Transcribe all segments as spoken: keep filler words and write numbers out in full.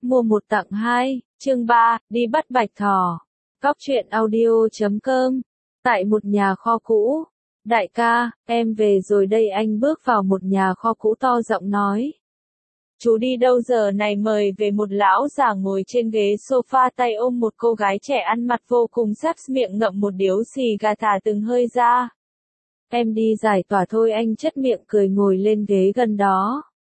Mua một tặng hai, chương ba, đi bắt bạch thỏ. Góc truyện audio chấm com. Tại một nhà kho cũ. Đại ca, em về rồi đây. Anh bước vào một nhà kho cũ to giọng nói. Chú đi đâu giờ này? Mời về một lão già ngồi trên ghế sofa tay ôm một cô gái trẻ ăn mặc vô cùng sắp miệng ngậm một điếu xì gà thả từng hơi ra. Em đi giải tỏa thôi. Anh chất miệng cười ngồi lên ghế gần đó.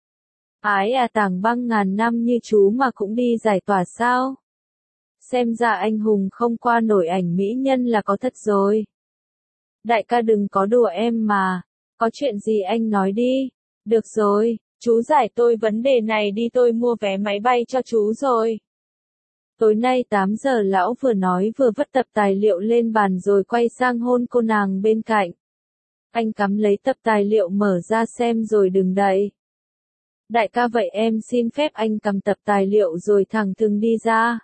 Ái à, tảng băng ngàn năm như chú mà cũng đi giải tỏa sao? Xem ra anh hùng không qua nổi ảnh mỹ nhân là có thật rồi. Đại ca đừng có đùa em mà. Có chuyện gì anh nói đi. Được rồi, chú giải tôi vấn đề này đi, tôi mua vé máy bay cho chú rồi. Tối nay tám giờ lão vừa nói vừa vứt tập tài liệu lên bàn rồi quay sang hôn cô nàng bên cạnh. Anh cắm lấy tập tài liệu mở ra xem rồi đừng đậy. Đại ca vậy em xin phép. Anh cầm tập tài liệu rồi thẳng thừng đi ra.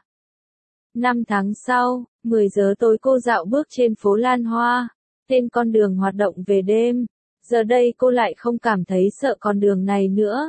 Năm tháng sau, mười giờ tối cô dạo bước trên phố Lan Hoa, trên con đường hoạt động về đêm. Giờ đây cô lại không cảm thấy sợ con đường này nữa.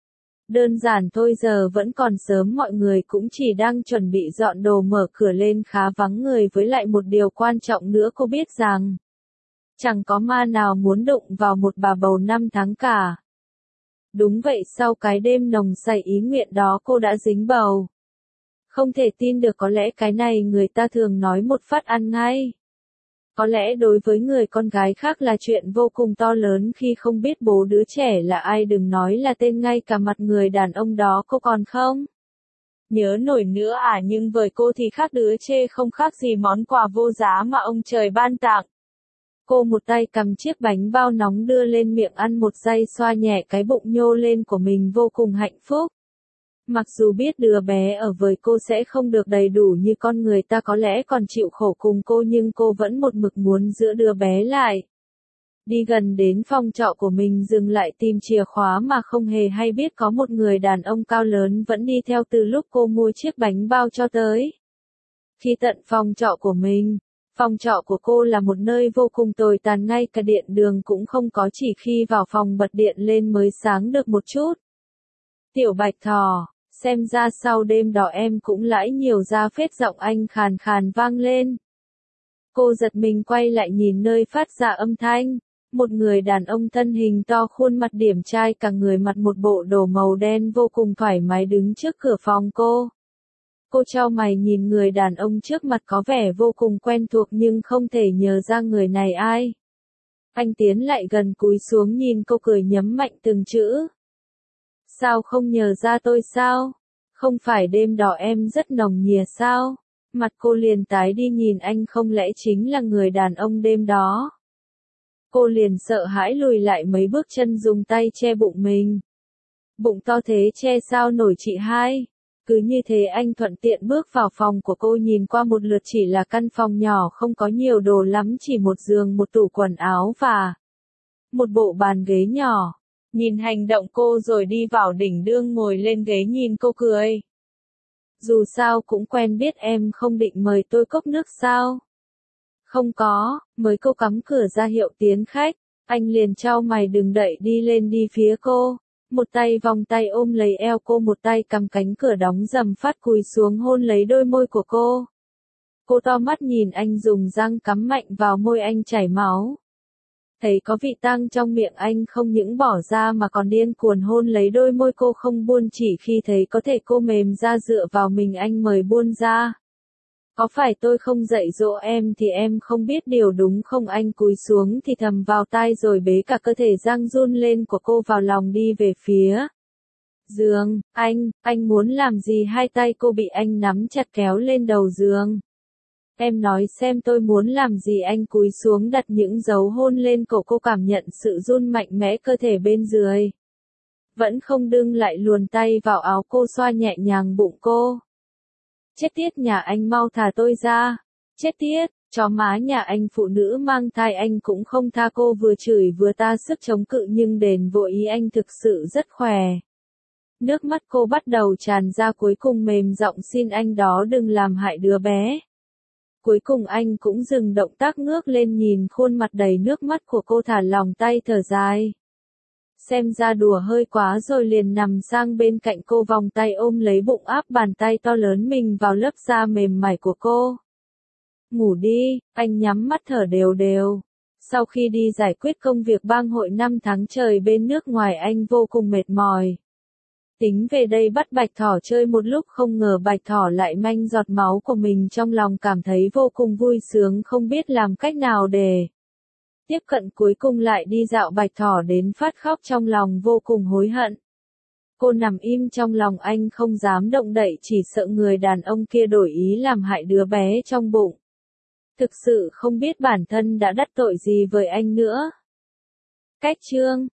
Đơn giản thôi, giờ vẫn còn sớm, mọi người cũng chỉ đang chuẩn bị dọn đồ, mở cửa lên khá vắng người. Với lại một điều quan trọng nữa, cô biết rằng chẳng có ma nào muốn đụng vào một bà bầu năm tháng cả. Đúng vậy, sau cái đêm nồng say ý nguyện đó cô đã dính bầu. Không thể tin được, có lẽ cái này người ta thường nói một phát ăn ngay. Có lẽ đối với người con gái khác là chuyện vô cùng to lớn khi không biết bố đứa trẻ là ai, đừng nói là tên, ngay cả mặt người đàn ông đó cô còn không nhớ nổi nữa à. Nhưng với cô thì khác, đứa chê không khác gì món quà vô giá mà ông trời ban tặng. Cô một tay cầm chiếc bánh bao nóng đưa lên miệng ăn một giây, xoa nhẹ cái bụng nhô lên của mình, vô cùng hạnh phúc. Mặc dù biết đứa bé ở với cô sẽ không được đầy đủ như con người ta, có lẽ còn chịu khổ cùng cô, nhưng cô vẫn một mực muốn giữ đứa bé lại. Đi gần đến phòng trọ của mình, dừng lại tìm chìa khóa mà không hề hay biết có một người đàn ông cao lớn vẫn đi theo từ lúc cô mua chiếc bánh bao cho tới khi tận phòng trọ của mình. Phòng trọ của cô là một nơi vô cùng tồi tàn, ngay cả điện đường cũng không có, chỉ khi vào phòng bật điện lên mới sáng được một chút. Tiểu Bạch Thỏ, xem ra sau đêm đó em cũng lãi nhiều ra phết, giọng anh khàn khàn vang lên. Cô giật mình quay lại nhìn nơi phát ra âm thanh. Một người đàn ông thân hình to, khuôn mặt điển trai cả người, mặc một bộ đồ màu đen vô cùng thoải mái đứng trước cửa phòng cô. Cô chau mày nhìn người đàn ông trước mặt, có vẻ vô cùng quen thuộc nhưng không thể nhớ ra người này ai. Anh tiến lại gần, cúi xuống nhìn cô, cười nhấm mạnh từng chữ. Sao không nhớ ra tôi sao? Không phải đêm đó em rất nồng nhiệt sao? Mặt cô liền tái đi, nhìn anh không lẽ chính là người đàn ông đêm đó. Cô liền sợ hãi lùi lại mấy bước chân, dùng tay che bụng mình. Bụng to thế che sao nổi chị hai? Cứ như thế anh thuận tiện bước vào phòng của cô, nhìn qua một lượt chỉ là căn phòng nhỏ không có nhiều đồ lắm, chỉ một giường, một tủ quần áo và một bộ bàn ghế nhỏ. Nhìn hành động cô rồi đi vào đỉnh đương ngồi lên ghế nhìn cô cười. Dù sao cũng quen biết, em không định mời tôi cốc nước sao? Không có, mới cô cắm cửa ra hiệu tiến khách, anh liền chau mày đừng đậy, đi lên đi phía cô. Một tay vòng tay ôm lấy eo cô, một tay cầm cánh cửa đóng rầm, phát cúi xuống hôn lấy đôi môi của cô. Cô to mắt nhìn anh, dùng răng cắm mạnh vào môi anh, chảy máu. Thấy có vị tang trong miệng anh, không những bỏ ra mà còn điên cuồng hôn lấy đôi môi cô không buông, chỉ khi thấy có thể cô mềm ra dựa vào mình anh mới buông ra. Có phải tôi không dạy dỗ em thì em không biết điều đúng không? Anh cúi xuống thì thầm vào tai rồi bế cả cơ thể đang run lên của cô vào lòng, đi về phía giường. Anh, anh muốn làm gì? Hai tay cô bị anh nắm chặt kéo lên đầu giường. Em nói xem tôi muốn làm gì? Anh cúi xuống đặt những dấu hôn lên cổ cô, cảm nhận sự run mạnh mẽ cơ thể bên dưới. Vẫn không đưng lại, luồn tay vào áo cô, xoa nhẹ nhàng bụng cô. Chết tiết nhà anh, mau thả tôi ra. Chết tiết, chó má nhà anh, phụ nữ mang thai anh cũng không tha. Cô vừa chửi vừa ta sức chống cự nhưng đền vội ý anh thực sự rất khỏe. Nước mắt cô bắt đầu tràn ra, cuối cùng mềm giọng xin anh đó đừng làm hại đứa bé. Cuối cùng anh cũng dừng động tác, ngước lên nhìn khuôn mặt đầy nước mắt của cô, thả lòng tay thở dài. xem ra đùa hơi quá rồi liền nằm sang bên cạnh cô vòng tay ôm lấy bụng áp bàn tay to lớn mình vào lớp da mềm mại của cô. Ngủ đi, anh nhắm mắt thở đều đều. Sau khi đi giải quyết công việc bang hội năm tháng trời bên nước ngoài anh vô cùng mệt mỏi. Tính về đây bắt Bạch Thỏ chơi một lúc không ngờ Bạch Thỏ lại manh giọt máu của mình trong lòng cảm thấy vô cùng vui sướng không biết làm cách nào để tiếp cận cuối cùng lại đi dạo Bạch Thỏ đến phát khóc trong lòng vô cùng hối hận. Cô nằm im trong lòng anh không dám động đậy chỉ sợ người đàn ông kia đổi ý làm hại đứa bé trong bụng. Thực sự không biết bản thân đã đắc tội gì với anh nữa. Cách chương